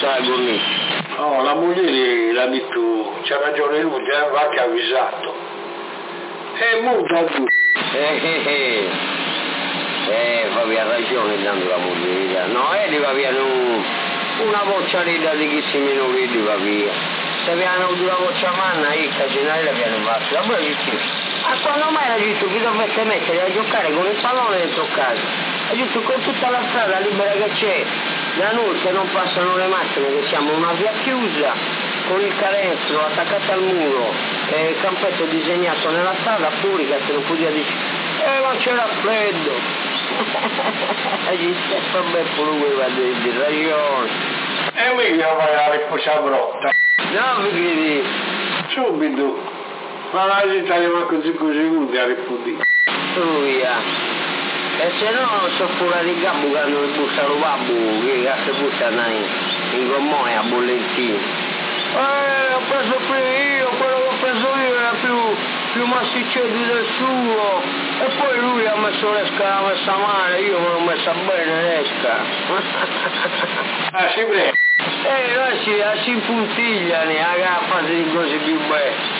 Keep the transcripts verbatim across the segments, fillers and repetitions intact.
la cornice. No, la moglie l'ha detto, c'ha ragione lui, va che ha avvisato. E muta tu. Eh, eh, eh. Eh, va via ragione dando la moglie. No, e eh, va via un, una bocciarella di chi si meno vedi va via. Se abbiamo avuto una boccia manna, io casinare l'abbiamo fatto. Poi dici, a quando mai ha detto che dovete mettere a giocare con il pallone dentro casa? Ha detto con tutta la strada libera che c'è, da noi che non passano le macchine, che siamo una via chiusa, con il canestro attaccato al muro, e il campetto disegnato nella strada, fuori che se non poteva dire, eh ma c'era freddo. Ha detto, vabbè pure lui va a dire ragione. E mica vai a riposare brotta. No, perché subito. Ma la città di manco cinque secondi a rispondere. Via. E se no so fuori di capo che hanno il bussaro babbo, che se bussano in, in gommoia a bollettini. Eh, ho preso qui io, quello che ho preso io era più, più massiccietto del suo. E poi lui ha messo l'esca, l'ha messa male, io me l'ho messa bene l'esca. Ah, si prende. Eh, noi si, si impuntigliano, aggrappati di cose più belle.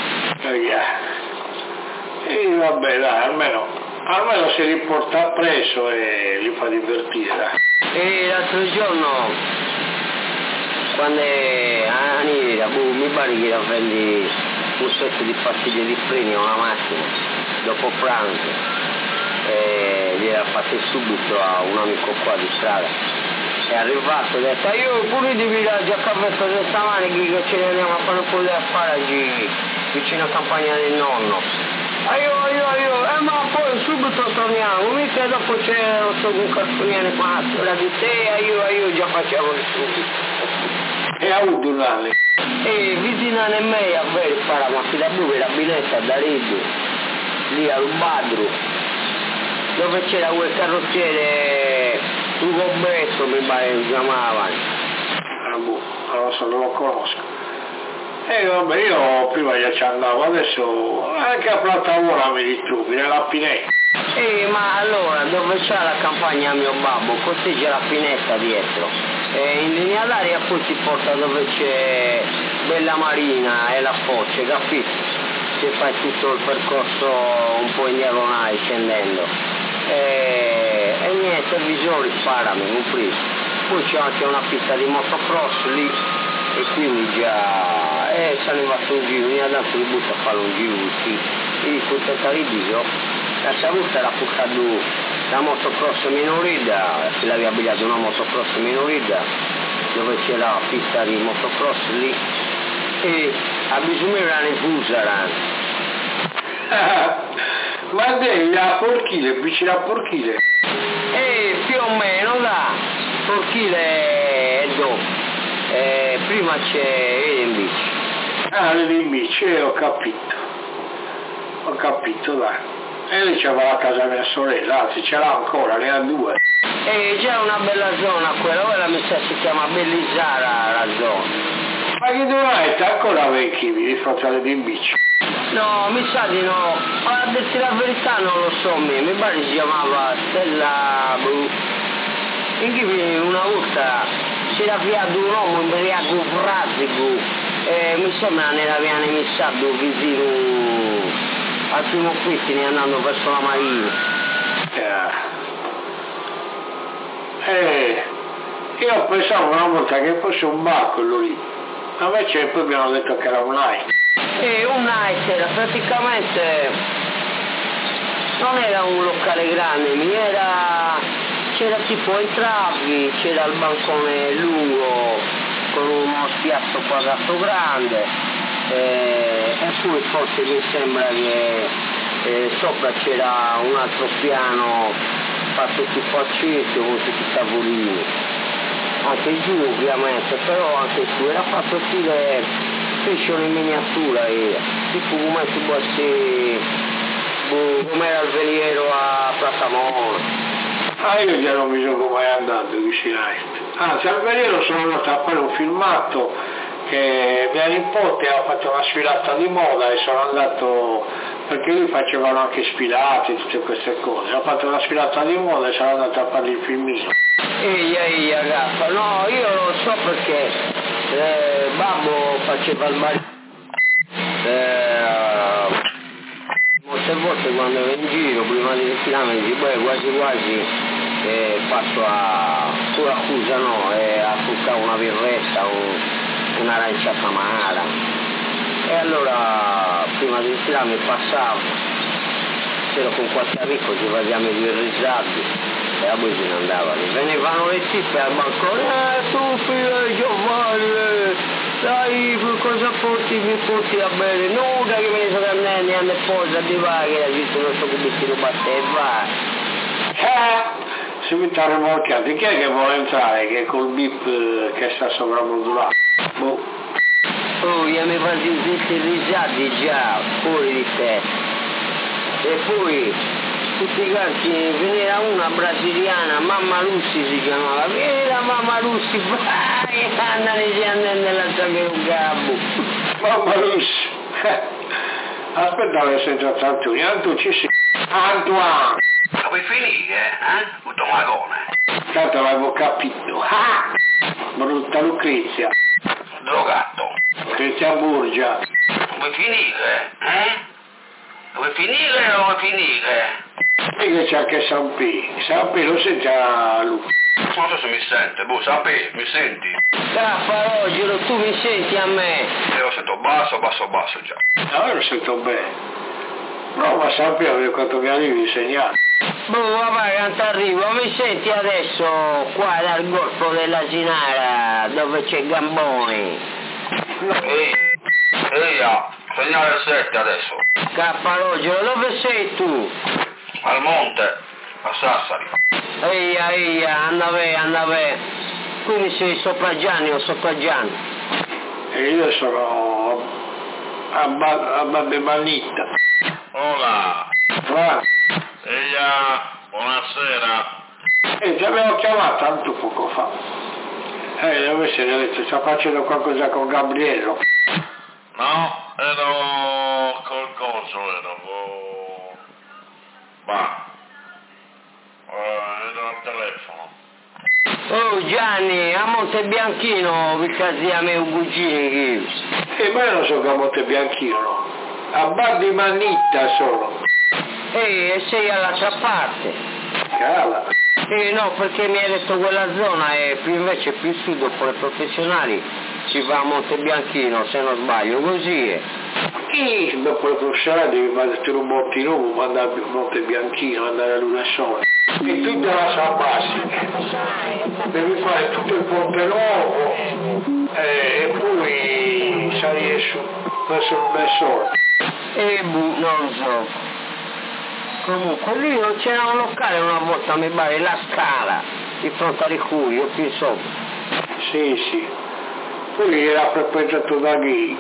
E vabbè dai, almeno, almeno si riporta preso e li fa divertire dai. E l'altro giorno, quando Anira, mi pare che prendi un set di pastiglie di freni a una macchina, dopo pranzo, e gliela fate subito a un amico qua di strada. È arrivato e ha detto, io pure di villaggio a caffetto di stamani che ce ne andiamo a fare un po' di asparagi vicino a campagna del nonno. Aio, aio, aio, eh ma poi subito torniamo, mica dopo c'è lo sto con cartoniere qua, la di te, aio, aio, già facciamo il subito. E ha avuto un anno. E vicino a me a vero fare ma si da dove la binetta da Reggio, lì al Badru, dove c'era quel carrozziere. Un Roberto mi pare che chiamavano. Ah boh, non lo so, non lo conosco. E vabbè, io prima già ci andavo, adesso anche a Plattavora mi ritrovi, nella Pinetta. Eh, ma allora, dove c'è la campagna mio babbo, così c'è la Pinetta dietro. E in linea d'aria poi ti porta dove c'è Bella Marina e la Foce, capito? Se fai tutto il percorso un po' in diagonale scendendo. E, e niente, i visori sparami, un preso. Poi c'è anche una pista di motocross lì e quindi già eh, se ne va su un giro, ogni tanto mi butta a fare un giro così. E dico tentare il video, la saluta era portato la motocross minorida, si l'aveva abbigliato una motocross minorida dove c'era la pista di motocross lì e a bisogno era ne fusara. Ma devi a Porchile, vicino a Porchile? Eh, più o meno là, Porchile è dopo, eh, prima c'è Edinbici. Ah, l'Edinbici, eh, ho capito, ho capito dai. E lì c'era la casa mia sorella, anzi c'era ancora, ne ha due. E già una bella zona quella, quella mi sa si chiama Bellisara la zona. Ma che dov'è? Ancora vecchi di fronte all'Edinbici? No, mi sa di no, ma a dirti la verità non lo so, me. mi pare si chiamava Stella Bru. In cui una volta si era avviato un uomo imbriaco fradico e mi sembra nella via Nemissato vicino al primo Cristiani andando verso la Marina. Yeah. Eh, io pensavo una volta che fosse un bar quello lì, ma invece poi abbiamo detto che era un night. E un night era praticamente, non era un locale grande, mi era, c'era tipo entravi, c'era il bancone lungo con uno spiazzo quadrato grande e, e poi forse mi sembra che eh, sopra c'era un altro piano fatto tipo a cerchio con tutti i tavolini, anche giù ovviamente, però anche su era fatto stile fashion in miniatura, era tipo come si può essere, come era il veliero a Platamone. Ah, io già non mi so come è andato vicino a questo. Anzi, al veliero sono andato a fare un filmato che mia nipote ha fatto una sfilata di moda e sono andato, perché lui facevano anche sfilate, tutte queste cose, ho fatto una sfilata di moda e sono andato a fare il filmino. Ehi, ehi, ragazza, no, io lo so perché Eh, babbo faceva il marito. Eh, molte volte quando ero in giro, prima di ritirarmi, dici, beh, quasi quasi eh, passo a pure accusa no, eh, a toccare una birretta o un'aranciata amara. E allora prima di ritirarmi passavo, c'ero con qualche amico, ci facciamo due risate. E poi se ne andavano, venivano le tippe al balcone, eh tu figlio di Giovanni, eh, dai cosa porti, mi porti a bere, nuda che me ne sono andati, anni e poi, di va che ha visto il nostro cubettino batte e va. Eh, si mette a rimorchiare, chi è che vuole entrare, che col bip eh, che sta sopravvolato? Boh. Oh, io mi faccio questi risati già, fuori di te. E poi... tutti quanti, veniva una brasiliana, Mamma Lussi si chiamava, vieni la Mamma Lussi, vai, andane si andare nella sapere un gabbo. Mamma Lussi, aspetta che sei già Antonio, Antonio ci sei, Antoine. Dove finire, eh? Tutto magone. Tanto l'avevo capito, ah, brutta Lucrezia. Drogato. Lucrezia Burgia. Dove finire, eh? Dove finire o dove finire? E che c'è anche San P. San P lo senti a lui. Non so se mi sente, boh, sappi, mi senti? Caffarogero, tu mi senti a me? Io lo sento basso, basso, basso già. No, io lo sento bene. Prova a sapere quanto mi arrivi il segnale. Boh, papà, quanto arrivo, mi senti adesso qua dal golfo della Sinara, dove c'è Gamboni? Ehi, ehi, ah, segnale sette adesso. Caffarogero, dove sei tu? Al monte, a Sassari. Eia, eia, anda bene, anda bene. Quindi sei sopra Gianni o sotto Gianni? E io sono a, ba- a Babbe Malitta. Hola. Va. Ehi, buonasera. E ti avevo chiamato tanto poco fa. E dove sei? Ho detto, sta facendo qualcosa con Gabriello. No, ero col coso, ero con... Ma, eh, ero al telefono. Oh Gianni, a Montebianchino, vi casiamo un cugini. E ma io non so che a Montebianchino, no. A Babbe Malitta sono. Ehi, e sei all'altra parte? Cala. Eh no, perché mi hai detto quella zona è più invece più sud dopo le professionali si va a Montebianchino, se non sbaglio, così è. E dopo le professionali devi mettere un bottino, andare a Montebianchino, andare a Luna Sola. E tutta la San Bassica. Devi fare tutto il Ponte Nuovo eh, e poi salire su verso il bel sole. E bu, non so. Comunque lì non c'era un locale una volta, mi pare, la Scala, di fronte a Ricurio, più sopra. Sì, sì. Poi era frequentato da gay.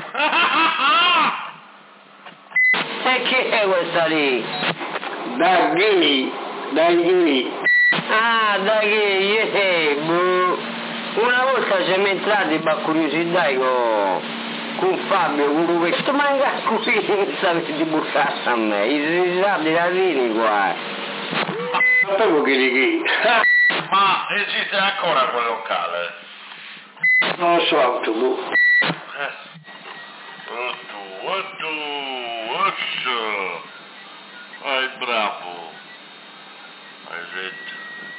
E che è questa lì? Da gay, da gay. Ah, da che, eh, boh. Una volta siamo entrati per curiosità con, con Fabio, con lui, questo manca qui, mi sapete di buttare a me, i risati latini qua. Sapevo che di gay. Ma esiste ancora quel locale? Non lo so, tu, boh. Otto, otto, otto. Vai bravo. Hai detto.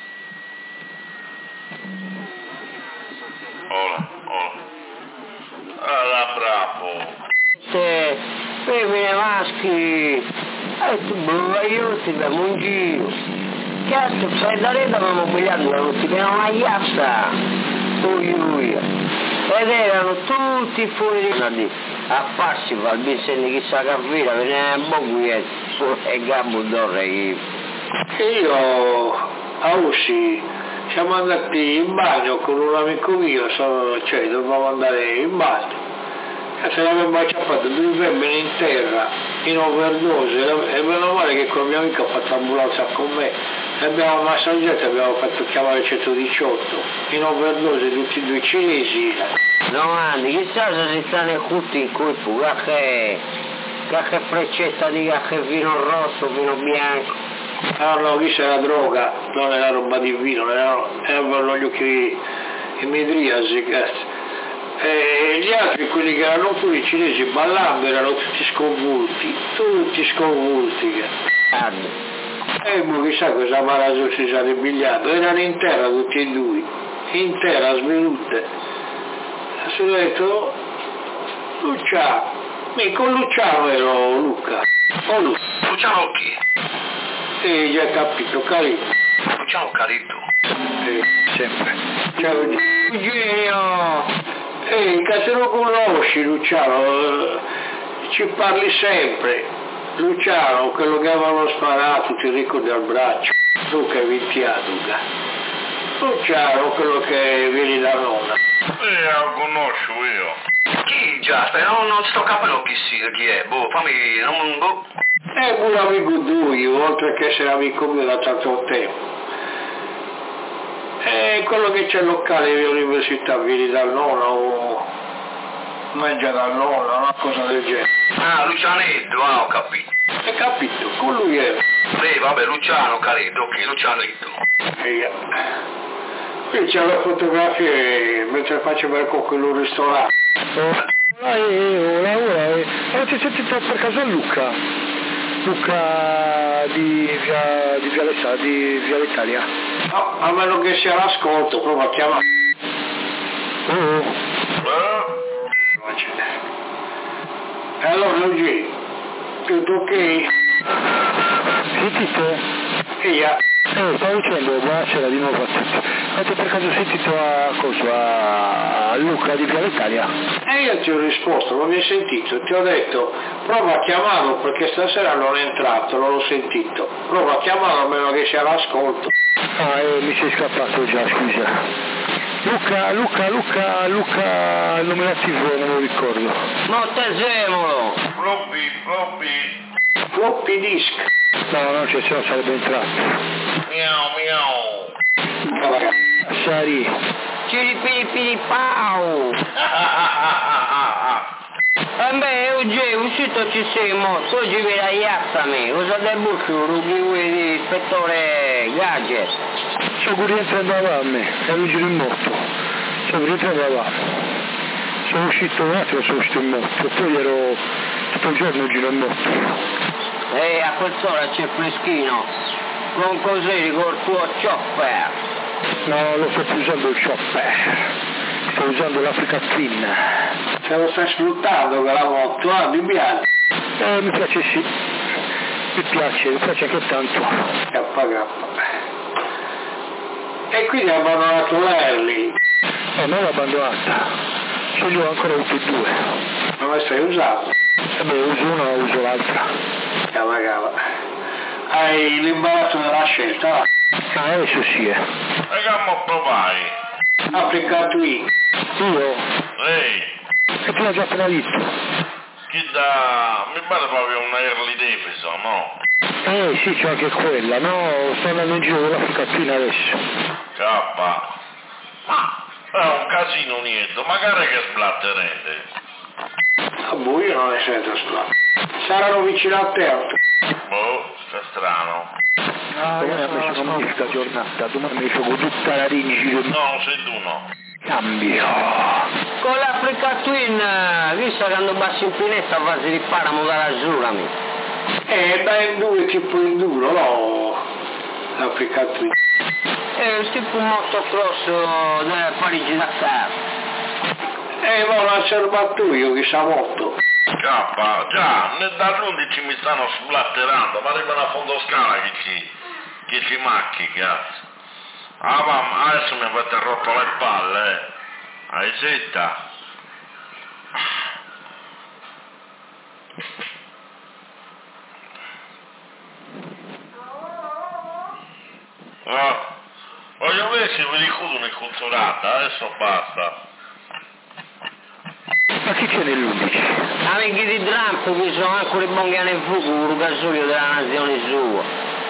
Ora, ora. Allora, bravo. Te, femmine maschi, e tu boh, io ti diamo un giro. Cazzo, sai da rete avevamo mobiliato, non ti piano una chiazza. Ui ui. Ed erano tutti fuori di a farsi al bisogno chissà che vira, veniva un po' qui e gambo d'orre. E io a Usci siamo andati in bagno con un amico mio, so, cioè dovevamo andare in bagno. E se l'avevamo acciappato due femmine in terra, in overdose, e meno male che quel mio amico ha fatto ambulanza con me, e abbiamo massaggiato e abbiamo fatto chiamare il centodiciotto, in overdose tutti e due cinesi. No, Andy, chissà se si sta nel culto in corpo, qualche, qualche freccetta di qualche vino rosso, vino bianco. Ah no, qui c'era droga, non era roba di vino, erano, erano gli occhi in midriasi, E gli altri, quelli che erano pure i cinesi ballando, erano tutti sconvolti, tutti sconvolti. E mo chissà cosa Marazzo si sarebbe pigliato, erano in terra tutti e due, in terra svenute. Si è detto, Luciano, mi con Luciano ero Luca, o Luca. Luciano chi? E già capito, Carito. Luciano Carito. Eh, sempre. Ciao Eugenio! Ehi, che se lo conosci Luciano, ci parli sempre. Luciano, quello che avevano sparato, ti ricordi al braccio, tu che hai vintiato. Luciano, quello che vieni da nonna. Eh, lo conosco io. Chi già? No, non sto capendo chi sia, chi è, boh, fammi, non, boh. È un amico tuo, oltre che essere amico mio da tanto tempo. È quello che c'è il locale dell'università, vieni dal nonno o mangia dal nonno, una cosa del genere. Ah, Lucianetto, ah, ho capito. Hai capito? Con lui è. Sì, vabbè, Luciano Carito, ok, Lucianetto. E qui c'è le fotografie mentre faceva il cocco in un ristorante. Ora, ora, ora, avete sentito per caso Luca? Luca di via, di via, Lessa, di via l'Italia? No, a meno che sia l'ascolto, prova a chiamare. Oh. Eh? E allora Eugenio, tutto ok? Sentite? Via. Eh, stavo dicendo, buonasera di nuovo a tutti. Avete per caso sentito a cosa? A Luca di via l'Italia? E io ti ho risposto, non mi hai sentito, ti ho detto prova a chiamarlo perché stasera non è entrato, non l'ho sentito. Prova a chiamarlo a meno che sia l'ascolto. Ah, eh, mi sei scappato già, scusa. Luca, Luca, Luca, Luca, il nominativo non lo ricordo. Montesemolo! Floppy, floppy. Floppy disk. No, non c'è, se no sarebbe entrato. Miau, miau. Cavagà. Sari. Ciripiripiripau! E beh, Eugenio, uscito ci siamo, tu ci vedrai iazzami, cosa del buccio, rughi di ispettore Gadget. Sono rientrato a me, ero in giro in moto. Sono rientrato là. Sono uscito un attimo, sono uscito in moto, poi ero tutto il giorno in giro in moto. E a quest'ora c'è freschino, con così col tuo chopper. No, lo sto più usando il chopper, sto usando l'Africa Twin. Se lo stai sfruttando con la moto, ah, mi piace. Eh, mi piace sì, mi piace, mi piace anche tanto. K K. E quindi ha abbandonato l'Erli. Eh, non l'ho abbandonata, ce li ho ancora tutti e due. Non la stai usando? Eh beh, uso una o uso l'altra. Cava cava. Hai l'imbarazzo della scelta, va? Ah, adesso sì, eh. E che mo provai? Africa Twin. Io? Ehi, E tu l'hai già appena visto? chi da... mi pare proprio una Harley Davidson, no? Eh sì, c'è anche quella, no? Sto andando in giro con l'Africa Twin adesso. Cappa. Ah, è un casino niente, magari che splatterete. A buio non ne sento strano. Saranno vicino a te. Boh, che strano. Ah, domani invece è una magnifica giornata, domani mi gioco tutta la ring giro in No, sei tu no. cambio. Con l'Africa Twin, visto che andò basso in pinetta a farsi riparamo dalla giurami. Eh, dai in due tipo in duro, no? L'Africa Twin. È il tipo motocross del Parigi-Dakar. Eh, ma l'ho osservato io, chissà molto. Cappa, già, dall'undici mi stanno splatterando, ma arrivano a fondo scala che ci, che ci macchi, cazzo. Ah, mamma, adesso mi avete rotto le palle, eh. Hai zitta? Ah, voglio vedere se vi ricordo in culturata, adesso basta. Ma chi c'è nell'undici? Amici di Trump che sono anche le bonghe nel fuoco, il gasolio della nazione sua.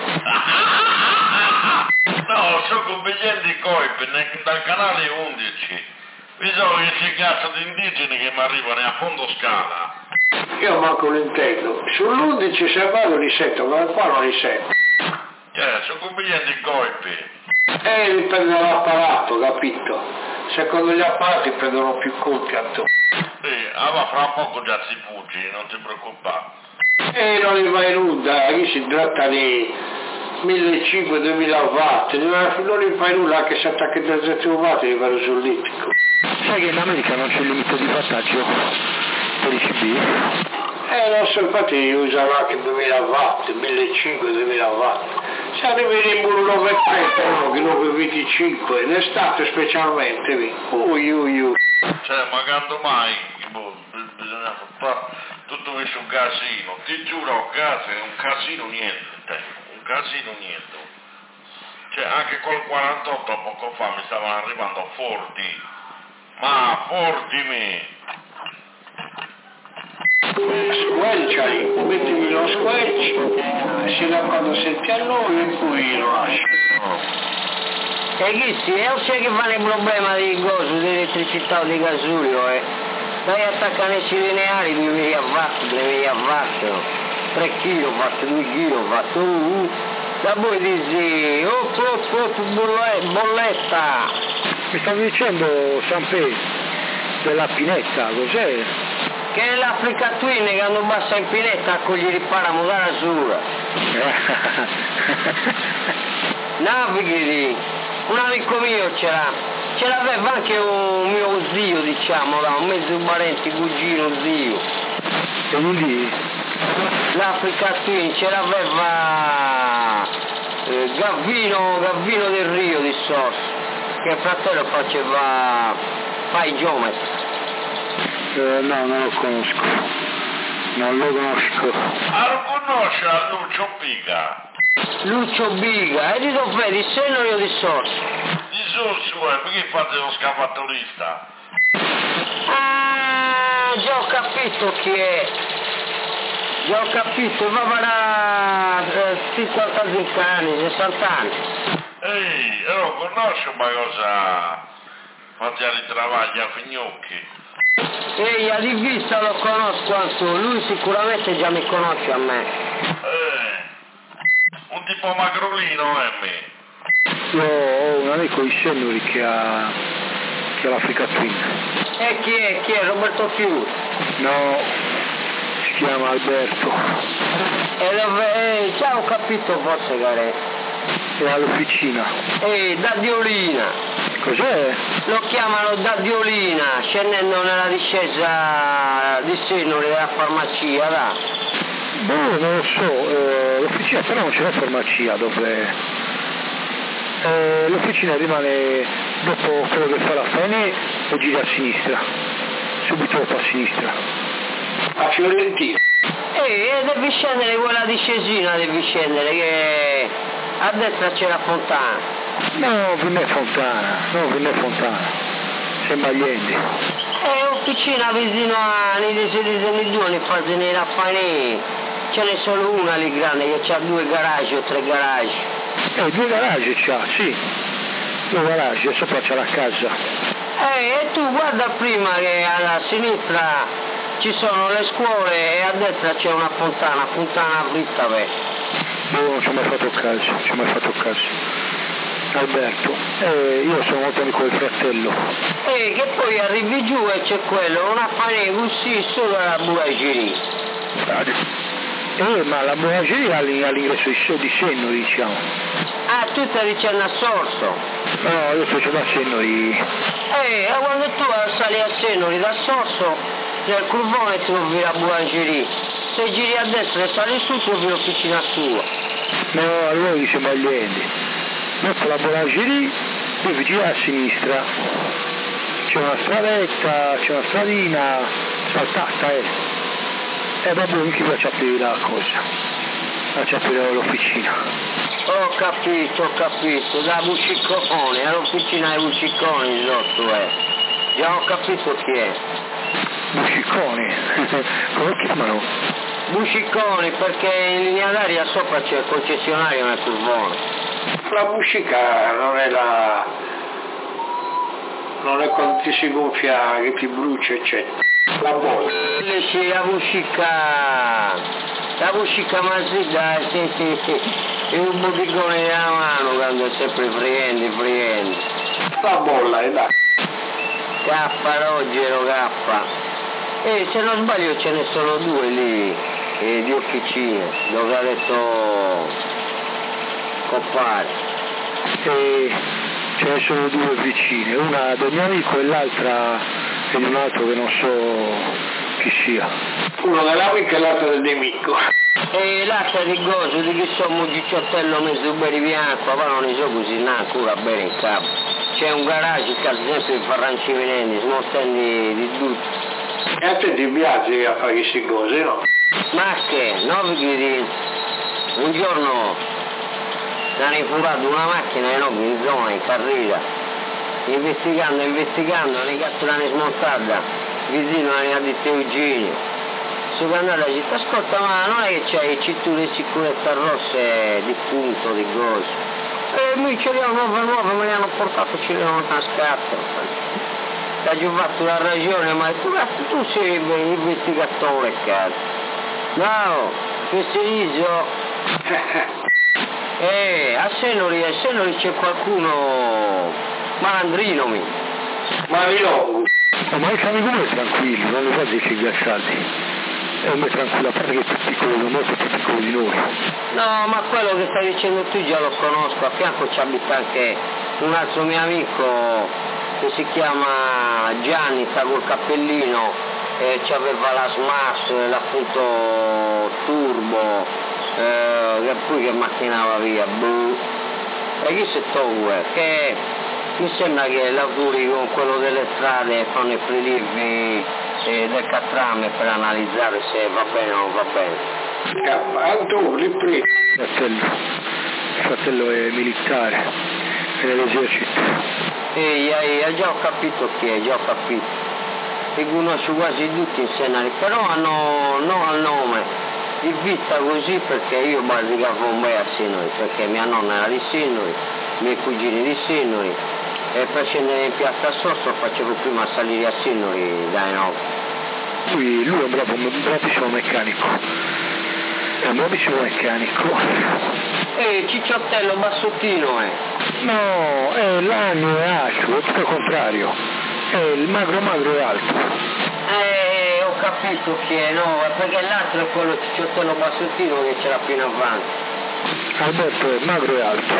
No, sono convenienti coipi dal canale undici. Vi sono questi cazzo di indigeni che mi arrivano a fondo scala. Io manco lo intendo. Sull'undici se vado li sento, ma qua non li sento. Cioè, sono convenienti coipi. Eh, dipende dall'apparato, capito? secondo gli appalti prendono più colpi attorno. Sì, allora fra poco già si fuggi, non ti preoccupare. E non li vai nulla, qui si tratta di millecinquecento duemila watt, non li fai nulla anche se attacchi trettrecento watt li fanno sul littico. Sai che in America non c'è il limite di wattaggio per i C B? Eh non so, infatti usano anche duemila watt, millecinquecento duemila watt. Se arrivi in un novecentotrenta, novecentoventicinque, in estate specialmente, ui ui ui. Cioè, magando mai, boh, bisogna fare tutto questo casino, ti giuro, gas è un casino niente, un casino niente. Cioè, anche col quarantotto poco fa mi stavano arrivando forti, ma forti me. Squelciali, mettimi lo squelch, sino a quando senti a noi e poi lo lascio. E chi sì, e non c'è che fare il problema di coso, di elettricità o di gasolio, eh. Dai attaccanesi lineari, due watt, tre watt, tre chilowatt, due chilowatt, uh, uh. Da voi dici, oh, oh, oh, bolletta. Mi stavi dicendo, Sampè, della pinetta, cos'è? Che è l'Africa Twin che quando bassa in pinetta con gli ripariamo da sura. Navighi, un amico mio c'era, ce l'aveva anche un mio zio, diciamo, da un mezzo parente, cugino, zio. E quindi? L'Africa Twin ce l'aveva eh, Gavvino, Gavvino del Rio di Sorso, che il fratello faceva, fa i geometri. Eh, no, non lo conosco, non lo conosco. Ah, lo conosce a Lucio Biga? Lucio Biga, e di dov'è? Di Seno io di Sorso? Di Sorso, eh, perché fate lo scavatolista? Ah, già ho capito chi è, già ho capito, va per cinquanta anni, sessanta anni. Ehi, io lo conosco, ma cosa fate a ritrovare a Fignocchi? Ehi, a di vista lo conosco anche, lui sicuramente già mi conosce a me. Eh, un tipo magrolino è me. Io ho un amico di Sennuri che ha, che ha l'Africa Twin. E chi è? Chi è? Roberto Chiù? No, si chiama Alberto. E dove? Eh, già ho capito forse, care. È all'officina. Ehi, da Diolina. Cos'è? Lo chiamano da Diolina, scendendo nella discesa di Sennuri della farmacia, là. Boh, non lo so, eh, l'officina però non c'è la farmacia dove... Eh, l'officina rimane dopo quello che fa la Fene e gira a sinistra, subito dopo a sinistra. A Fiorentino. E devi scendere quella discesina, devi scendere, che a destra c'è la fontana. No, non è Fontana, no, non è Fontana, sembra Allende. È officina vicino a Nidese di Senigioni, fase nei Raffanei. Ce n'è solo una lì grande che ha due garage o tre garage. Eh, due garage c'ha, sì. Due garage, e sopra c'è la casa. Eh, e tu guarda prima che alla sinistra ci sono le scuole e a destra c'è una fontana, fontana dritta, beh. Boh, non ci ho mai fatto caso, non ci ho mai fatto caso. Alberto, eh, io sono molto amico del fratello. E che poi arrivi giù e c'è quello, una fane così solo la boulangerie. Eh, ma la boulangerie all'ingresso di, di Sennuri, diciamo. Ah, tu stai dicendo a Sorso? No, io sto dicendo a Sennuri. Eh, e quando tu sali a Sennuri da Sorso, nel curvone trovi la boulangerie. Se giri a destra e sali su trovi l'officina tua. No, allora dice Magliende. Dopo la boulangerie devi girare a sinistra, c'è una stradetta, c'è una stradina saltata, eh. E dopo mi piace aprire la cosa, faccio aprire l'officina. Ho capito, ho capito, da Buciccone, all'officina dei Bucicconi sotto, eh. Già ho capito chi è. Buciccone? Come lo chiamano? Bucicconi, perché in linea d'aria sopra c'è il concessionario nel curvone. La musica non è la... non è quando ti si gonfia che ti brucia, eccetera. La bolla. C'è la musica, la musica mazzita, sì, sì, sì, è un boticone nella mano quando è sempre friendo, friendo. La bolla, è da. K, Rogero, K. E se non sbaglio ce ne sono due lì, eh, di officine, dove ha detto compare. E ce ne sono due vicine, una del mio amico e l'altra è di un altro che non so chi sia. Uno dell'amico e l'altro del nemico. E l'altra di gozo, di che sono un gicciottello mezzo beribianco, ma non ne so così ancora bene in capo. C'è un garage che ad esempio in Farranci Venendi, smontendi di tutto. E a te ti piace a fare queste cose, no? Ma che, no, perché un giorno hanno infurato una macchina enorme in zona, in carriera, investigando, investigando, hanno catturata smontata, vicino alla di Eugenio. Sono andato alla città, ascolta, ma non è che c'hai cinture di sicurezza rosse di punto, di gozo? E mi ce le hanno nuove nuove, me le hanno portate, ce le hanno cascato. Ti ho fatto una ragione, ma tu, tu sei investigatore, cazzo. No, questo Isio. Eh, a Senori, a Senori c'è qualcuno malandrino mi. Marilongo. Oh, ma il Canigone è tranquillo, non lo fa dieci ghiacciati. È un po' tranquillo, a parte che è più piccolo, molto più piccolo di noi. No, ma quello che stai dicendo tu già lo conosco, a fianco ci abita anche un altro mio amico che si chiama Gianni, sta col cappellino, e c'aveva la Smash, l'appunto turbo, eh, che poi che macchinava via, boh. E chi sei tu, che mi sembra che lavori con quello delle strade, fanno i prelievi eh, del catrame per analizzare se va bene o non va bene. Antonio, lì prima. Il fratello, il fratello è militare, è nell'esercito. Ehi, ehi, già ho capito chi è, già ho capito. Li conosco quasi tutti in Senari, però hanno no al nome, di vita così perché io basicavo un bel a Sinori, perché mia nonna era di Sinori, i miei cugini di Sinori, e per scendere in piazza Sosso facevo prima salire a Sinori dai no. Lui, lui è un, bravo, un bravissimo meccanico, è un bravissimo meccanico. Ehi, Cicciottello Bassottino è. No, è l'anno è alto, è tutto il contrario, è il magro magro è alto. Eh, ho capito chi è, no, perché l'altro è quello Cicciottello Bassottino che c'era più in avanti. Alberto è magro e alto.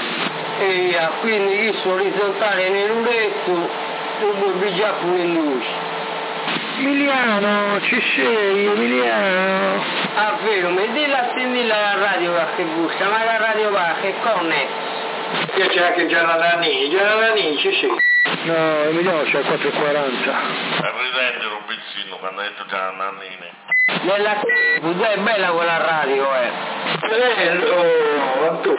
E quindi io sono orizzontale nel muretto e due bigiaco nell'uscio. Emiliano, ci sei, Emiliano? Ah, vero, mi di la attendila la radio che bussa, ma la radio va, che connessa. Che c'è anche Gianna Nannini, Gianna Nannini ci sei? No, Emiliano c'è quattro e quaranta. È ridente Rubizzino quando ha detto già Nannini. Nella c***o, è bella quella radio, eh. Bello, Antonio.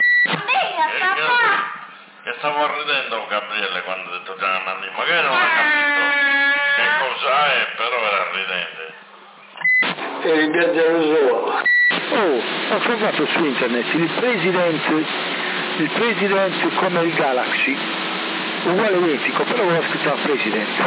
Che stavo ridendo Gabriele quando ha detto già Nannini, magari non ha capito che cosa è, però era ridente. E il viaggiare solo. Oh, ho trovato su internet il presidente, il presidente come il Galaxy, uguale identico, però ho scritto presidente.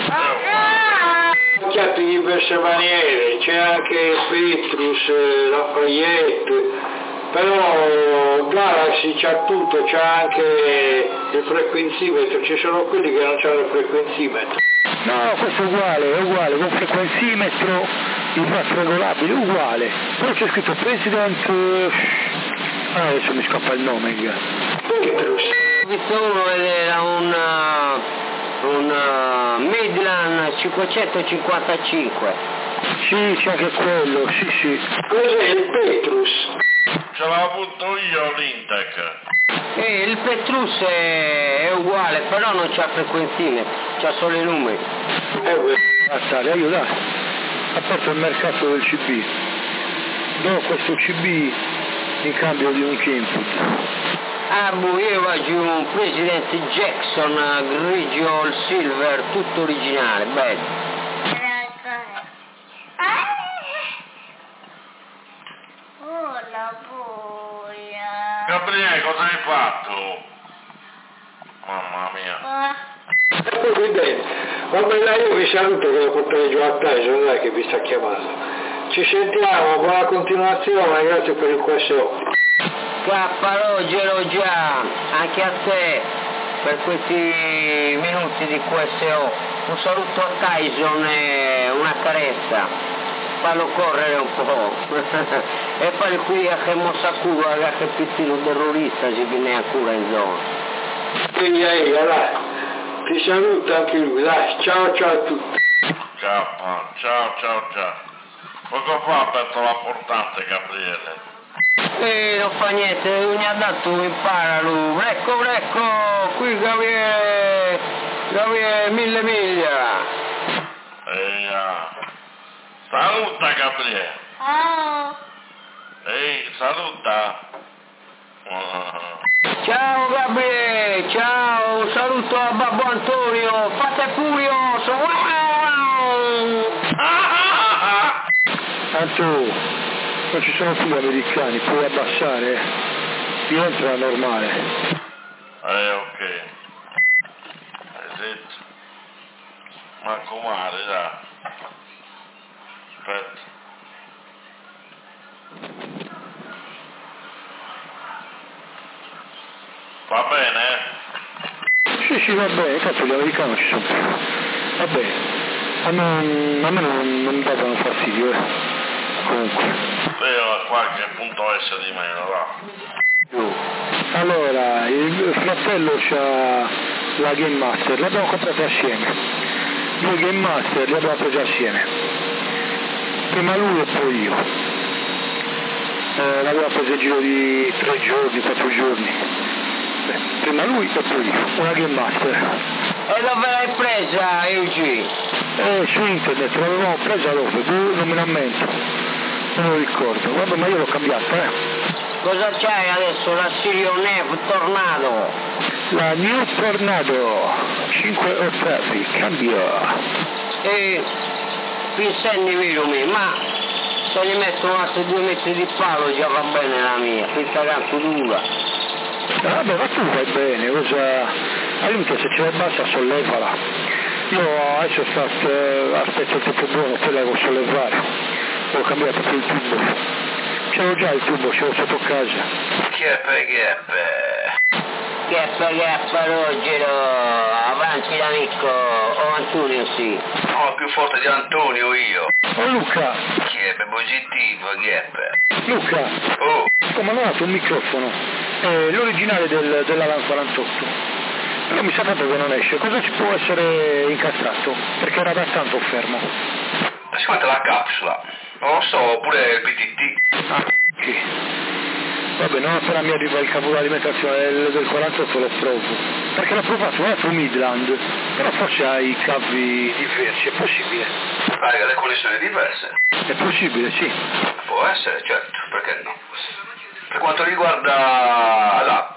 Chiatti di diverse maniere, c'è anche Petrus, Lafayette, però Galaxy c'ha tutto, c'ha anche il frequenzimetro, ci sono quelli che non hanno il frequenzimetro. No, questo è uguale, è uguale, con frequenzimetro, il ratto regolabile, uguale. Però c'è scritto President... Ah, adesso mi scappa il nome. Petrus. Ho visto uno ed era un, uh, un uh, Midland cinquecentocinquantacinque. Sì, c'è anche quello, sì, sì. Cos'è il Petrus? Ce l'ho avuto io l'Intec. E il Petrus è, è uguale, però non c'ha frequenzimetro, c'ha solo i numeri. Eh beh. Natale, aiuta, ha aperto il mercato del C B. Do questo C B in cambio di un input. Ah, boh, io oggi un Presidente Jackson grigio al silver, tutto originale, bello. Oh, la boia. Gabriele, cosa hai fatto? Mamma mia. Presidente, vabbè dai, io vi saluto che lo porterei giù a casa, non è che vi sta chiamando. Ci sentiamo, buona continuazione, grazie per il Q S O. Capparogero già, anche a te, per questi minuti di Q S O. Un saluto a Tyson e una carezza, fallo correre un po'. E poi qui a che Mosacura, che piccino terrorista si viene ancora in zona. Ehi, ehi, allora, ti saluto anche lui, dai, ciao ciao a tutti. Ciao, ciao, ciao, ciao. Poco fa ha aperto la portante, Gabriele. E non fa niente, mi ha dato impara lui. Ecco, ecco, qui Gabriele, Gabriele mille miglia. Ehi, ah. Saluta, Gabriele. Ciao. Ehi, saluta. Uh. Ciao Gabriele, ciao, un saluto a Babbo Antonio, fate furioso. Tanto non ci sono più americani, puoi abbassare, diventa normale. Eh, ok. Esatto. Ma comare, dai. Aspetta. Va bene? Sì, sì, va bene, tanto gli americani ci sono più. Va bene, a me, a me non, non davano fastidio, eh. Comunque. Io qualche punto S di meno, va. Allora, il fratello c'ha la Game Master, l'abbiamo comprata assieme. Due Game Master li abbiamo presi assieme. Prima lui e poi io. Eh, l'abbiamo presa in giro di tre giorni, quattro giorni. Beh, prima lui e poi io, una Game Master. E dove l'hai presa, Eugi? Eh, su internet l'avevamo presa dove? Boh, non me ne ammento, non lo ricordo. Guarda, ma io l'ho cambiata, eh. Cosa c'hai adesso? La Sirio Nev Tornado? La New Tornado cinque ottavi, cambio. E pinselli virumi, ma se gli metto un altro due metri di palo già va bene la mia, questa canto dura. Vabbè, ma tu vai bene, cosa... al limite se ce la basta sollevala. Io adesso sto, aspetto il tempo buono, poi la devo sollevare. Devo cambiare proprio il tubo. C'avevo già il tubo, ce l'ho sotto casa. Chepe, chepe. Gheppe, gheppe, Rogero, avanti l'amico, o Antonio sì. No, più forte di Antonio io. Oh Luca! Chepe, positivo, chepe. Luca! Oh! Oh, mi hanno dato un microfono, eh, l'originale del, dell'Alan quarantotto. Però mi sa tanto che non esce, cosa ci può essere incastrato? Perché era da tanto fermo. Sicuramente la capsula, non lo so, oppure il P T T. Ah, sì. Vabbè, non appena mi arriva il cavo d'alimentazione del, del quarantotto lo provo. Perché l'ho provato un altro Midland, però forse ha i cavi diversi, è possibile? Hai le connessioni diverse? È possibile, sì. Può essere, certo, perché no? Per quanto riguarda là,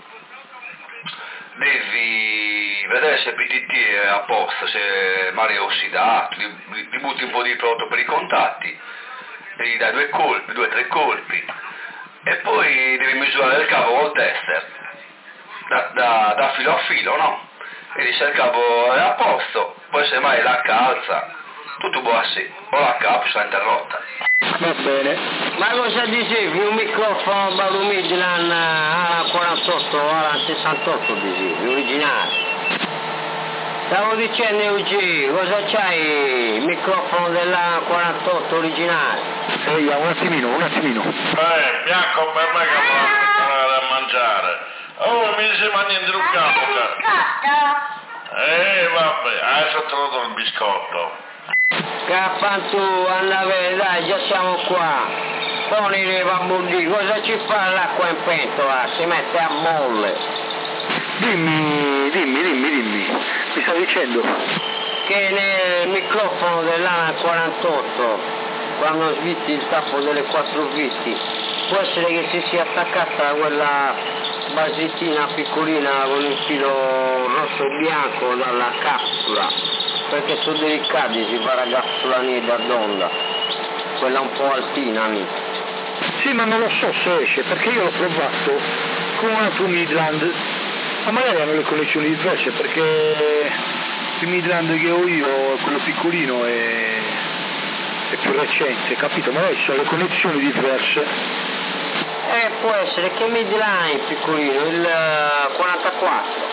devi vedere se il P T T è a posto, se magari è ossidato, gli, gli butti un po' di prodotto per i contatti, gli dai due colpi, due o tre colpi, e poi devi misurare il cavo col tester, da, da, da filo a filo, no? Vedi se il cavo è a posto, poi se mai la calza, tutto buono, o la capsula interrotta. Va bene. Ma cosa dicevi? Un microfono Balu Midland A quarantotto o A sessantotto dicevi, originale? Stavo dicendo Eugi, cosa c'hai? Il microfono dell'A quarantotto originale? Ehi, un attimino, un attimino. Eh, bianco per me che me la mettere a mangiare. Oh, mi si mangia in un capo. Eh, vabbè, adesso te lo do il biscotto. Cappantu, andate, dai, già siamo qua. Tony ne va a bullire, cosa ci fa l'acqua in pentola? Si mette a molle. Dimmi, dimmi, dimmi, dimmi. Mi sta dicendo? Che nel microfono dell'A quarantotto, quando svitti il tappo delle quattro viti, può essere che si sia attaccata a quella basettina piccolina con il filo rosso e bianco dalla capsula, perché sono delicati, si fa la capsula nera d'onda, quella un po' altina, amico. Sì, ma non lo so se esce, perché io l'ho provato con un altro Midland, ma magari hanno le connessioni diverse, perché il Midland che ho io, quello piccolino, è, è più recente, capito? Magari ci sono le connessioni diverse. Eh, può essere che Midline piccolino, il quarantaquattro.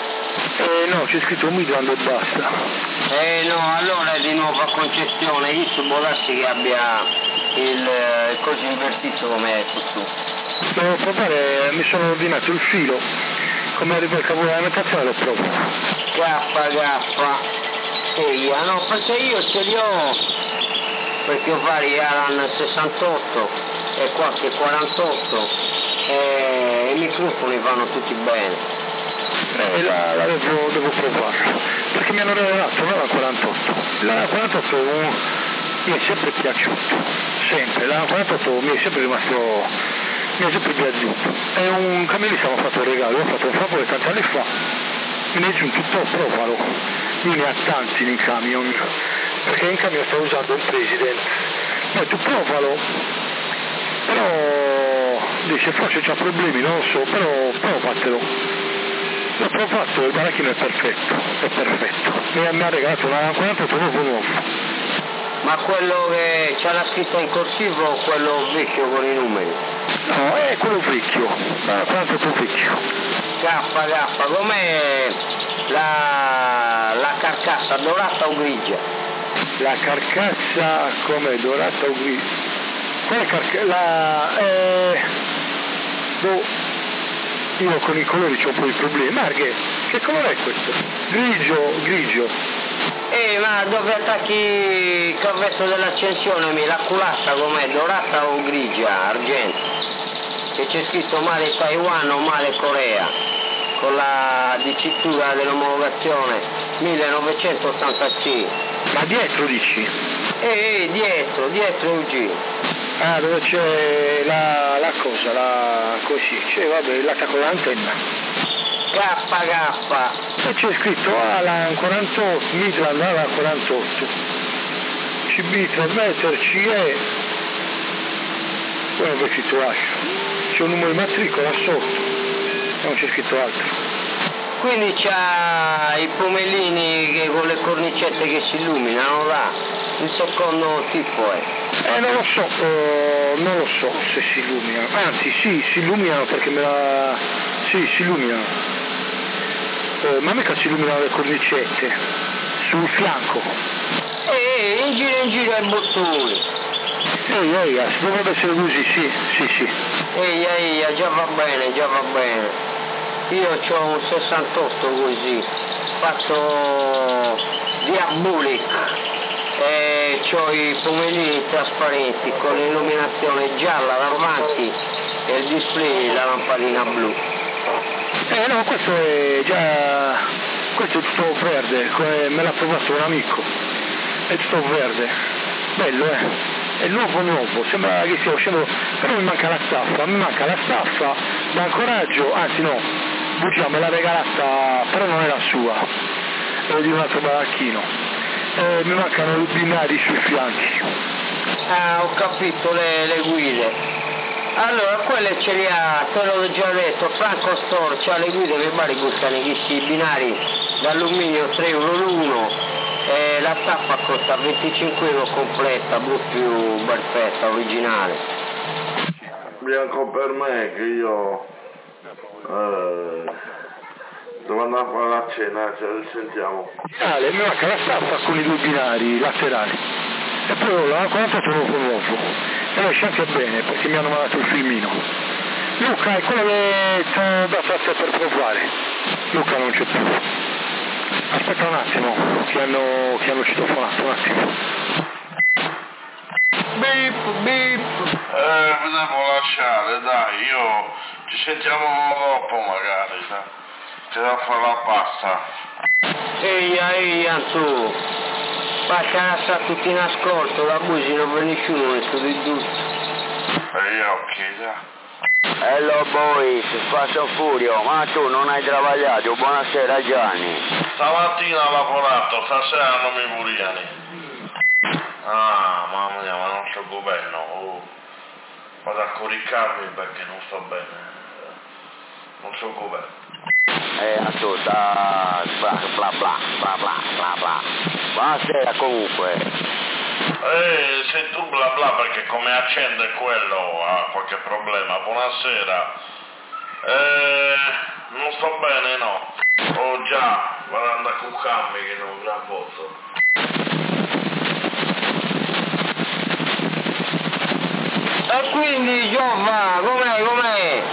Eh no, c'è scritto Midland e basta. Eh no, allora è di nuovo a concessione, io su darsi che abbia il, il coso invertito come hai detto tu. Devo provare, mi sono ordinato il filo, come arriva il capo dell'alimentazione lo provo. Gaffa, gaffa. Eia, no, perché io ce li ho, perché ho vari Alan sessantotto e qualche quarantotto e i microfoni vanno tutti bene. Eh, la, la devo, devo provare, perché mi hanno regalato la quarantotto. La quarantotto um, mi è sempre piaciuto, sempre, la quarantotto mi è sempre rimasto, mi è sempre piaciuto. È un camionista mi ha fatto un regalo, ho fatto un favore tanti anni fa, me ne è giunto, provalo, lui ne ha tanti in camion, perché in camion sta usando un president, mi ha detto provalo, però dice forse c'ha problemi, non lo so, però provatelo. L'ho provato, il baracchino è perfetto, è perfetto. Mi ha, mi ha regalato una quarantotto nuovo nuovo. Ma quello che c'ha la scritta in corsivo o quello vecchio con i numeri? No, è quello vecchio, la quarantotto vecchio. Gaffa, gaffa, com'è la, la carcassa, dorata o grigia? La carcassa come dorata o grigia? Qual è carcassa? La... Eh... Boh... Io con i colori c'ho un po' di problemi. Marghe, che colore è questo? Grigio, grigio. Eh, ma dove attacchi il cavetto dell'accensione, mi la culassa com'è, dorata o grigia, argento? Che c'è scritto male Taiwan o male Corea, con la dicitura dell'omologazione millenovecentottantasei. Ma dietro dici? Eh, eh, dietro, dietro U G. Ah, dove c'è la, la cosa, la così, c'è vabbè, l'attacco dell'antenna. Gaffa, gaffa. E c'è scritto Alan quarantotto, Midland Alan quarantotto. C B trasmetter, C E. Poi non c'è scritto H. C'è un numero di matricola sotto. Non c'è scritto altro. Quindi c'ha i pomellini che con le cornicette che si illuminano là. Il secondo tipo è. Eh non lo so, eh, non lo so se si illuminano, anzi sì, si illuminano perché me la... sì, si illuminano, eh, ma mica si illuminano le cornicette, sul fianco. Eh, in giro in giro ai bottoni. Ehi, ehi, dovrebbe essere così, sì, sì, sì. Ehi, ehi, già va bene, già va bene. Io ho un sessantotto così, fatto diabolic. E c'ho i pomelini trasparenti con l'illuminazione gialla davanti e il display la lampadina blu. Eh no, questo è già, questo è tutto verde, me l'ha provato un amico, è tutto verde, bello eh, è nuovo nuovo, sembra che stia uscendo, però mi manca la staffa, mi manca la staffa, l'ancoraggio, anzi no, bugia me l'ha regalata, però non è la sua, è di un altro baracchino. Eh, mi mancano i binari sui fianchi. Ah, ho capito, le, le guide. Allora, quelle ce li ha, te l'ho già detto, Franco Store c'ha le guide, mi pare costano questi binari d'alluminio tre euro l'uno e la tappa costa venticinque euro completa, blu più perfetta, originale. Bianco per me che io eh, devo andare a fare la cena, ce la sentiamo. Ale, mi manca la staffa con i due binari laterali e poi ho la quarantotto nuovo nuovo e esce anche bene perché mi hanno mandato il filmino. Luca è quello che ti ho dato a te per provare. Luca non c'è più, aspetta un attimo che hanno, che hanno citofonato un attimo. Beep, beep. Eh, mi devo lasciare, dai, io ci sentiamo dopo magari, dai. C'è da fare la pasta. Ehi, ehi, tu, faccia sta tutti in ascolto, la busi non ve nessuno, ne sto di tutto. E io ok, dai. Hello boys, Fast Furio, ma tu non hai travagliato, buonasera Gianni. Stamattina ho lavorato, stasera non mi muriani. Ah, mamma mia, ma non sto governo. Oh. Vado a coricarmi perché non sto bene. Non so governo. Eh, a tu, sta... bla bla bla bla bla bla bla. Buonasera comunque. Eh, sei tu bla bla perché come accende quello ha qualche problema. Buonasera. Eh... Non sto bene, no. Oh già, vado andare a cuccarmi che non la posso. E quindi Giova, com'è, com'è?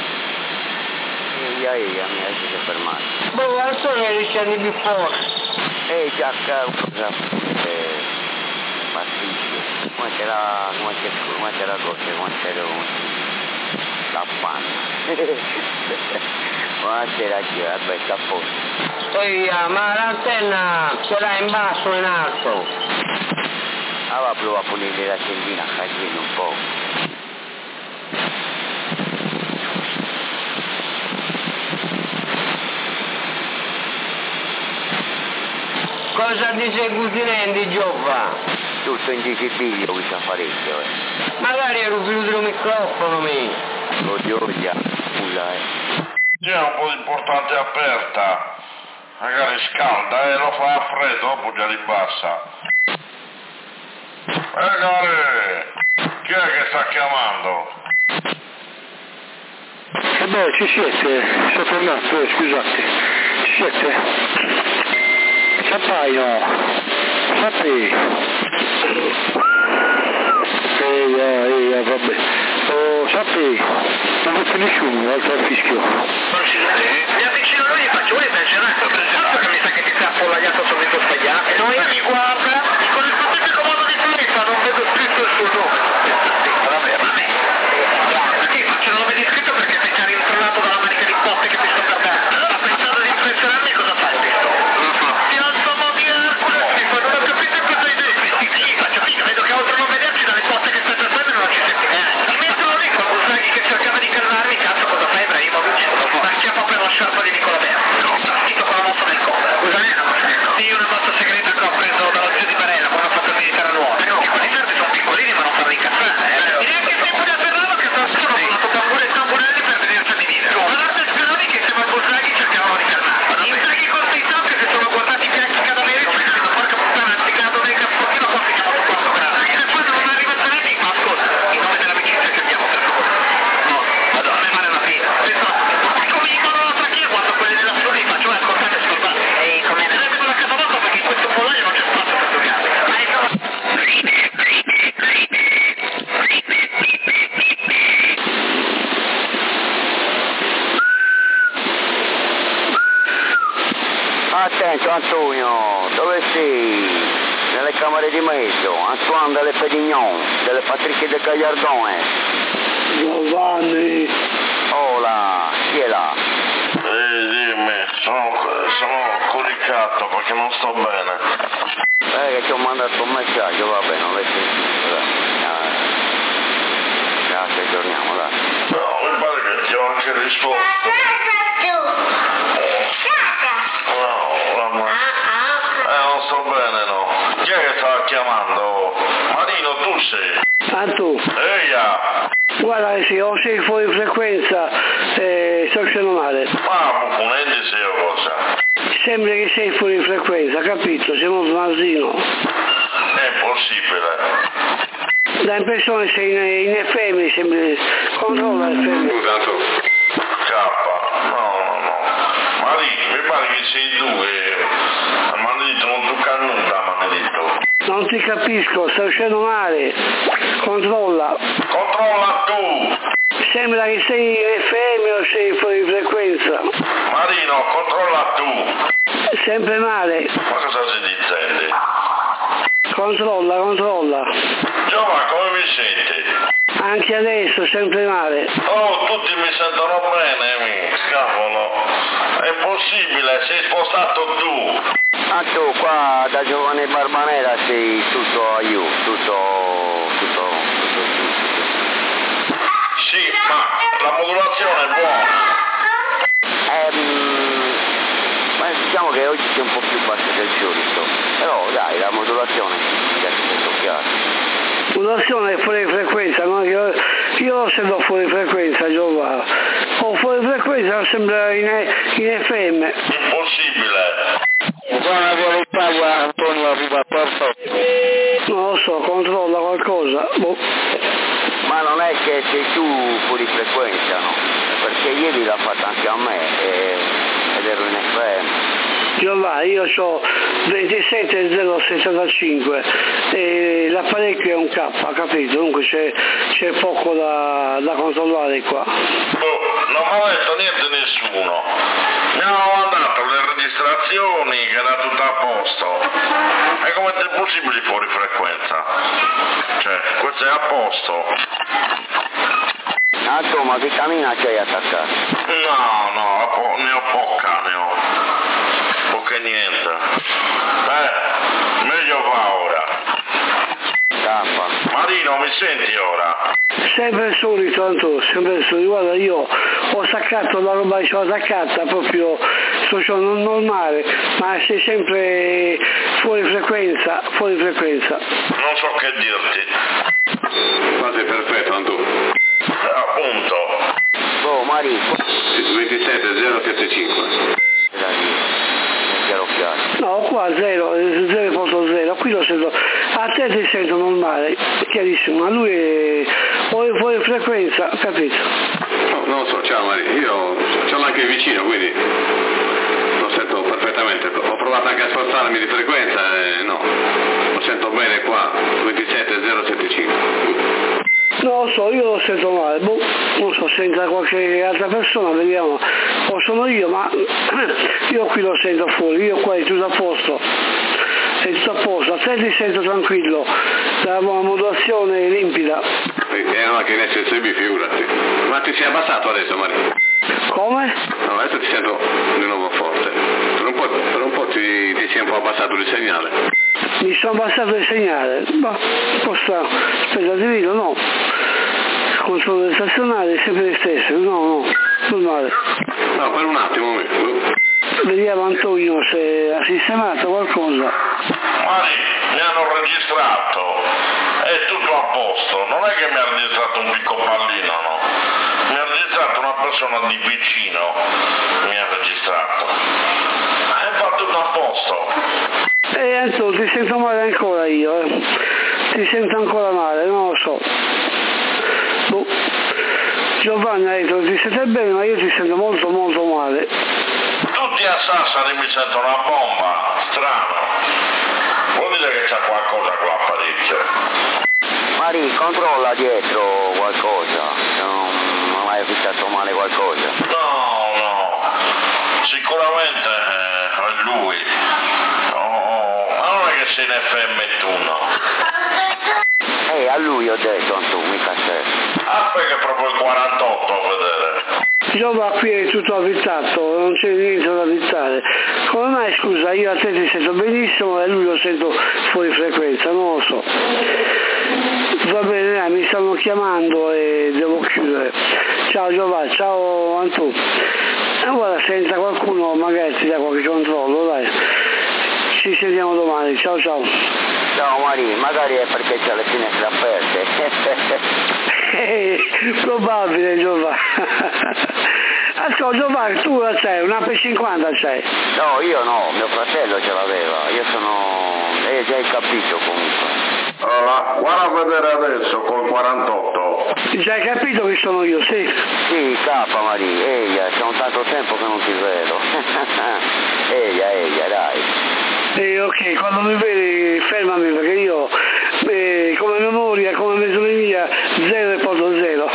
Eia, eia, mi hai detto fermato. Boh, adesso ne riscendi più forte. Ehi, già, cosa? Eh, pasticcio. Come c'era, come c'era, come c'era cosa, come c'era la panna. Buonasera, Gio, vabbè, sta a posto. Ehi, ma l'antenna ce l'ha in basso o in alto? Ah, va, prova a pulire la tendina, cagino un po'. Cosa dice Cusinendi, Giova? Tutto in dicipiglio questo apparecchio, eh. Magari ero finito il microfono, mi. Lo gioia, nulla, eh. C'è un po' di portante aperta, magari scalda e lo fa a freddo, dopo già ribassa. Eh care, chi è che sta chiamando? E beh, ci siete, sono tornato, eh, scusate, ci siete? Sappaio, sappi. Eia, eia, vabbè. Oh, sappi, non c'è nessuno, altro al fischio. Mi avvicino a lui e gli faccio, uè, Bergerato, Bergerato che mi sa che ti sta appollaiato sul dito sbagliato. No, io mi guarda, con il suo tipico modo di fare, non vedo scritto il suo nome. Vabbè, vabbè. Guarda, che faccio, non lo vedi scritto perché sei già rintronato dalla manica di botte che ti sto per dare. Allora, pensando di impressionarmi, cosa fai, visto? Ti alzo a mo' di Hercules, mi fa, non ho capito cosa hai detto. Sì, faccio figa, vedo che oltre a non vederci dalle botte che stai per fare non ci senti. Mi mettono lì con Busaghi che cercava di calmarmi, cazzo, cosa fai, Ibrahimovic? Ma schiappa per la sciarpa di Nicola Berti. No, partito con la mossa nel collo. Scusa, è una mossa nel collo? Sì, una mossa segreta che ho preso dallo zio di Barella quando ho fatto il militare a nuovo. No, i quelli certi sono piccolini ma non farli incazzare, eh. E neanche il tempo di afferrarlo che sto sono volato bambule e tamburelli per venirci a dividere. Guardate il Speroni che insieme al Busaghi cercavano di calmarlo. Inzaghi con sei che si sono guardati i bianchi cadaverici e dicono porca puttana, anziché nel cappotino qua si chiama quarto grado. E poi non arriva a Zanetti, ma ascolta, in nome dell'amicizia che abbiamo per favore. No, madonna, me male la fine. Ecco, mi dicono la trachea quando quelli della Sony faccio, eh, ascoltate, scusate. Ehi, come ne vengono la casa vostra perché in questo pollaio non c'è spazio per giocare. Ma è solo... Attento Antonio, dove sei? Nelle camere di mezzo, Antoine delle Pedignon, delle Patricie de Gagliardone. Giovanni, Hola, chi è là? Eh, dimmi, sono, sono coricato perché non sto bene. Eh, che ti ho mandato un messaggio, vabbè, non l'hai sentito, dai. Ah, grazie, torniamo, dai. No, mi pare che ti ho anche risposto. No, mamma. Eh, non sto bene, no. Chi è che stava chiamando? Marino, tu sei? ah tu, Eia! guarda se ho sei fuori frequenza, eh, sto scendo male. Ma punente sei o cosa? Sembra che sei fuori frequenza, capito? Siamo un asino. È impossibile. Da impressione sei in, in F M, sembra. Controlla F M. Intanto K, no, no, no. Marino, mi pare che sei tu che mi hanno detto non tocca nulla, mi hanno detto. Non ti capisco, sto uscendo male. Controlla. Controlla tu! Sembra che sei in F M o sei fuori frequenza. Marino, controlla tu! Sempre male. Ma cosa si dicende? Controlla, controlla. Giova, come mi senti? Anche adesso, sempre male. Oh, tutti mi sentono bene, mi scavolo. È possibile, sei spostato tu. Ah tu, qua da Giovanni Barbanera sei tutto aiuto, tutto, tutto, tutto giusto. Sì, ma la modulazione è buona. Ehm, ma diciamo che oggi sei un po' più basso del solito, però dai, la modulazione si è tutto chiaro. Modulazione è fuori frequenza, no? Io, io se do fuori frequenza, Giova. O fuori frequenza sembra in, in F M. Impossibile. Buona verità, guarda, Antonio arriva a porto. Non lo so, controlla qualcosa. Boh. Ma non è che sei tu fuori frequenza, no? È per perché ieri l'ha fatta anche a me e, ed ero in F M. Giovanni, io ho ventisette zero sessantacinque e l'apparecchio è un K, capito? Dunque c'è, c'è poco da, da controllare qua. Boh, non mi ha detto niente nessuno. Mi hanno mandato le registrazioni che era tutto a posto. E come è possibile fuori frequenza? Cioè, questo è a posto. Ah, tu, ma vitamina c'hai attaccata? No, no, po- ne ho poca, ne ho. Poche niente. Eh, meglio va ora. K. Marino, mi senti ora? Sempre il solito, Antonio, sempre il solito. Guarda, io ho staccato la roba che ho attaccata proprio socio non normale, ma sei sempre fuori frequenza, fuori frequenza. Non so che dirti. Ma sei perfetto, Antonio. Appunto. Oh, Mari. ventisette zero settantacinque. No, qua zero, zero punto zero, qui lo sento, a te ti sento normale, chiarissimo, ma lui è fuori, fuori frequenza, capito? No, non lo so, ciao Mari, io ce l'ho anche vicino, quindi lo sento perfettamente. Ho provato anche a spostarmi di frequenza e no, lo sento bene qua, ventisette zero settantacinque. Non lo so, io lo sento male, boh, non so se entra qualche altra persona, vediamo, o sono io, ma io qui lo sento fuori, io qua è tutto a posto, è tutto a posto, a te ti sento tranquillo, la modulazione è limpida. E no, anche in S S B, figurati. Ma ti sei abbassato adesso, Maria? Come? No, adesso ti sento di nuovo forte. Per un po', per un po' ti, ti sei un po' abbassato il segnale. Mi sono abbassato il segnale, ma un po' strano, aspetta, ti vedo, no. Il controllo del stazionario è sempre lo stesso, no, no, normale. No, per un attimo. Vediamo Antonio se ha sistemato qualcosa. Mari, mi hanno registrato, è tutto a posto, non è che mi ha registrato un piccolo pallino, no. Mi ha registrato una persona di vicino, mi ha registrato. E va tutto a posto. Eh Antonio, ti sento male ancora io, eh. Ti sento ancora male, non lo so. Boh. Giovanni ha detto ti sente bene, ma io ti sento molto molto male. Tutti a Sassari mi sentono una bomba, strano. Vuol dire che c'è qualcosa qua a parecchio. Mari, controlla dietro qualcosa, non, non hai fissato male qualcosa? No, no, sicuramente eh, è lui. No, ma non è che sei in F M e tu no. Eh, a lui ho detto, Antu, mica te. Aspetta che è proprio il quarantotto a vedere. Giova qui è tutto avvitato, non c'è niente da avvitare. Come mai scusa, io a te ti sento benissimo e lui lo sento fuori frequenza, non lo so. Va bene, dai, mi stanno chiamando e devo chiudere. Ciao Giovanni, ciao Antù. Allora se entra qualcuno magari ti dà qualche controllo, dai. Ci sentiamo domani, ciao ciao. Ciao Mari, magari è perché c'ha le finestre aperte. Eh, probabile Giovanni. Ascolta Giovanni, tu la c'hai, una P cinquanta c'hai? No, io no, mio fratello ce l'aveva, io sono... eh, già hai capito comunque. Allora, guarda a vedere adesso col quarantotto. Già hai capito che sono io, sì? Sì, K Mari, eia, sono tanto tempo che non ti vedo. eia, eia, dai. Eh, ok, quando mi vedi fermami perché io eh, come memoria, come mesonemia zero punto zero.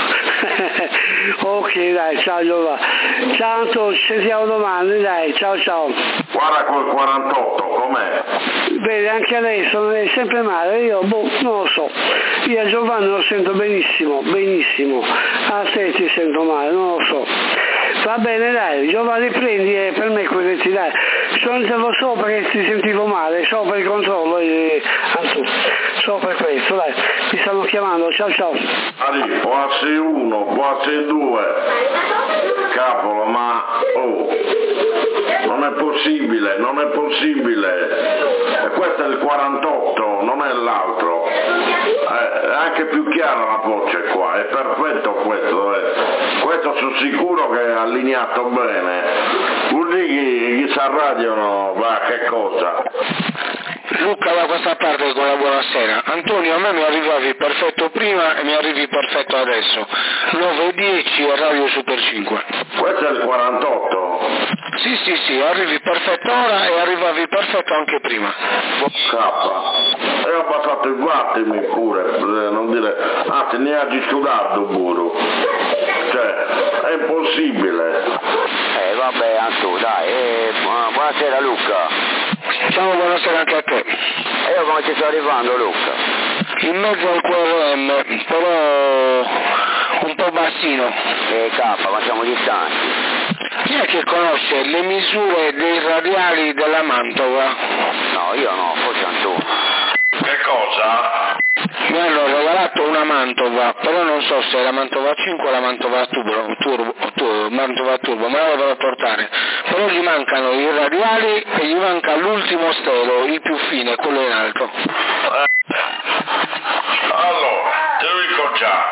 Ok dai, ciao Giovanni. Ciao Antonio, ci sentiamo domani, dai, ciao ciao. Guarda col quarantotto, com'è? Vedi, anche adesso è sempre male, io boh, non lo so. Io a Giovanni lo sento benissimo, benissimo. A te ti sento male, non lo so. Va bene dai, Giovanni prendi e per me quelletti dai. Sono andato sopra che ti sentivo male, so per il controllo e anzi, so per questo, dai, mi stanno chiamando, ciao ciao. Allì, può essere uno, può essere due. Cavolo, ma oh, non è possibile, non è possibile. E questo è il quarantotto, non è l'altro. È anche più chiara la voce qua, è perfetto questo, eh. Questo sono sicuro che è allineato bene. Vuol dire che chi si arradiano, va che cosa? Luca da questa parte collabora buonasera. Antonio, a me mi arrivavi perfetto prima e mi arrivi perfetto adesso. nove e dieci a Radio Super cinque. Questo è il quarantotto? Sì, sì, sì, arrivi perfetto ora e arrivavi perfetto anche prima. K. E ho passato i vattimi pure, non dire, anzi ne ha disciudato pure. Cioè, è impossibile. Eh vabbè Antu, dai, eh, buonasera Luca. Ciao, buonasera anche a te. E io come ci sto arrivando Luca? In mezzo al Q R M, però un po' bassino. Eh K, ma siamo distanti. Chi è che conosce le misure dei radiali della Mantova? No, io no, forse Antu. Che cosa? Mi hanno regalato una Mantova, però non so se è la Mantova cinque o la Mantova Turbo, turbo, turbo, Mantova Turbo, me la devono portare. Però gli mancano i radiali e gli manca l'ultimo stelo, il più fine, quello in alto. Eh. Allora, te lo dico già.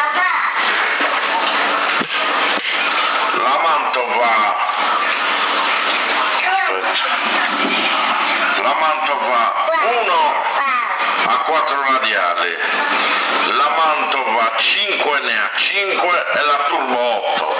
La Mantova, la Mantova uno ha quattro radiali, la Mantova cinque ne ha cinque e la Turbo otto.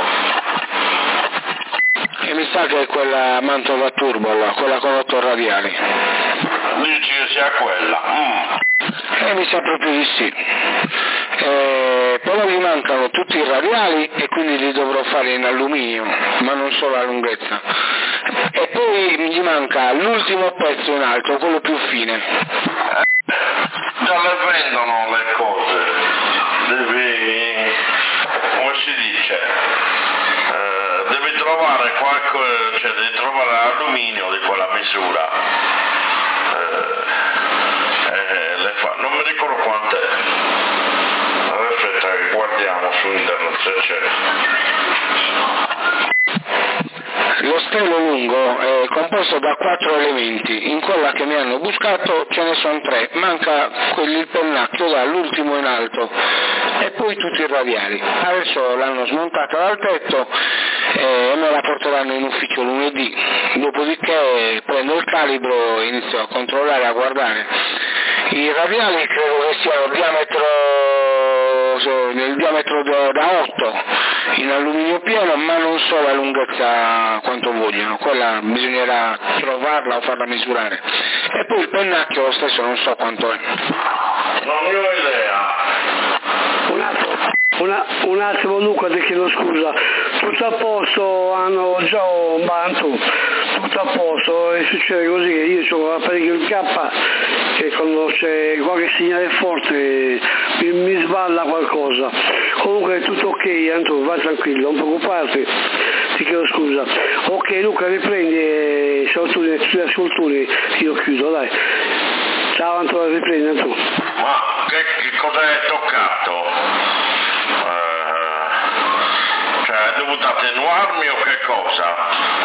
E mi sa che è quella Mantova Turbo, quella con otto radiali. Dici che sia quella? Mm. Eh, mi sa proprio di sì. Eh, però gli mancano tutti i radiali e quindi li dovrò fare in alluminio, ma non solo la lunghezza. E poi gli manca l'ultimo pezzo in alto, quello più fine. Eh, già le vendono le cose, devi, come si dice, eh, devi trovare qualche, cioè devi trovare l'alluminio di quella misura. Eh, eh, le fa, non mi ricordo quant'è. Aspetta che guardiamo su internet se c'è. Lo stelo lungo è composto da quattro elementi, in quella che mi hanno buscato ce ne sono tre, manca quelli il pennacchio dall'ultimo in alto e poi tutti i radiali. Adesso l'hanno smontata dal tetto e me la porteranno in ufficio lunedì, dopodiché prendo il calibro e inizio a controllare, a guardare. I radiali credo che siano diametro, nel diametro da, da otto in alluminio pieno, ma non so la lunghezza quanto vogliono, quella bisognerà trovarla o farla misurare. E poi il pennacchio lo stesso non so quanto è. Non ne ho idea. Un attimo, una, un attimo Luca, ti chiedo scusa, tutto a posto, hanno già un bantu, tutto a posto, e succede così che io ho l'apparecchio il K che quando c'è qualche segnale forte mi, mi sballa qualcosa. Comunque è tutto ok, Antonio, vai tranquillo, non preoccuparti, ti chiedo scusa. Ok Luca, riprendi e se tu ascolturi io chiudo, dai. Ciao Antonio, riprendi Antonio. Ma che, che cosa hai toccato? Eh, cioè hai dovuto attenuarmi o che cosa?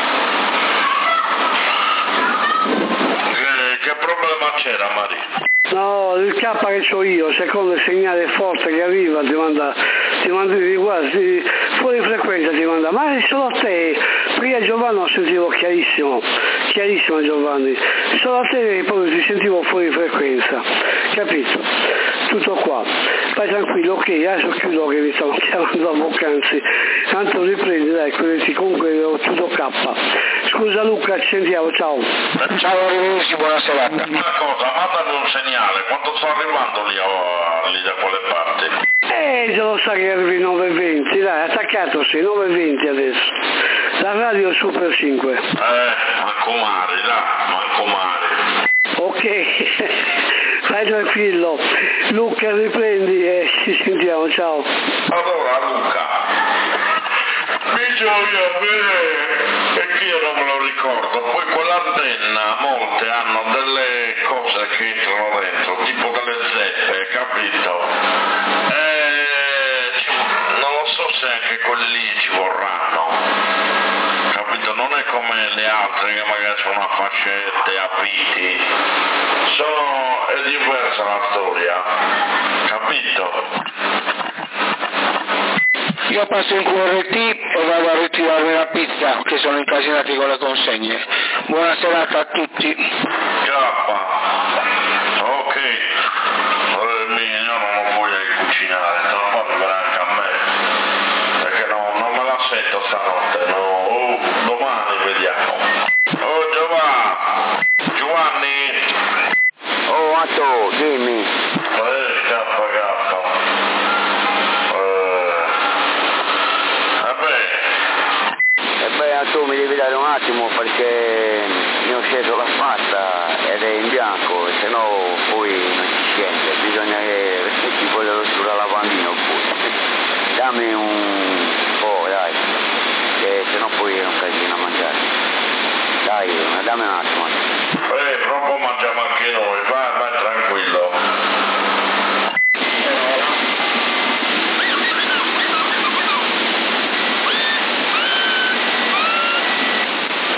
Che, che problema c'era Maria? No, il K che c'ho io, secondo il segnale forte che arriva ti manda, ti manda di qua, ti, fuori frequenza ti manda, ma è solo a te, prima Giovanni lo sentivo chiarissimo, chiarissimo Giovanni, solo a te poi ti sentivo fuori frequenza, capito? Tutto qua, vai tranquillo, ok, adesso chiudo che mi stanno chiamando a Boccanzi, tanto riprendi, dai, quelli comunque ho tutto K. Scusa Luca, ci sentiamo, ciao. Ciao, arrivederci, buona serata. Una cosa, mandami un segnale, quando sto arrivando lì, oh, lì da quelle parti? Eh, già lo sa che arrivi nove e venti, dai, attaccato sei, nove e venti adesso. La radio Super cinque. Eh, mancomari, dai, mancomari. Ok, vai tranquillo. Luca, riprendi e ci sentiamo, ciao. Allora Luca, bisogna bene, e che io non me lo ricordo, poi quell'antenna, molte hanno delle cose che entrano dentro, tipo delle zeppe, capito? E non lo so se anche quelli lì ci vorranno, capito? Non è come le altre che magari sono a fascette, a viti, sono, è diversa la storia, capito? Io passo in Q R T e vado a ritirarmi la pizza che sono incasinati con le consegne. Buona serata a tutti. K. Ok. attimo perché ne ho sceso la fatta ed è in bianco, se no poi non si scende, bisogna che ci voglio sul lavandino pure. Dammi un po', dai, che se no poi è un casino a mangiare. Dai, dammi un attimo. Eh, proprio mangiamo anche noi, vai, vai.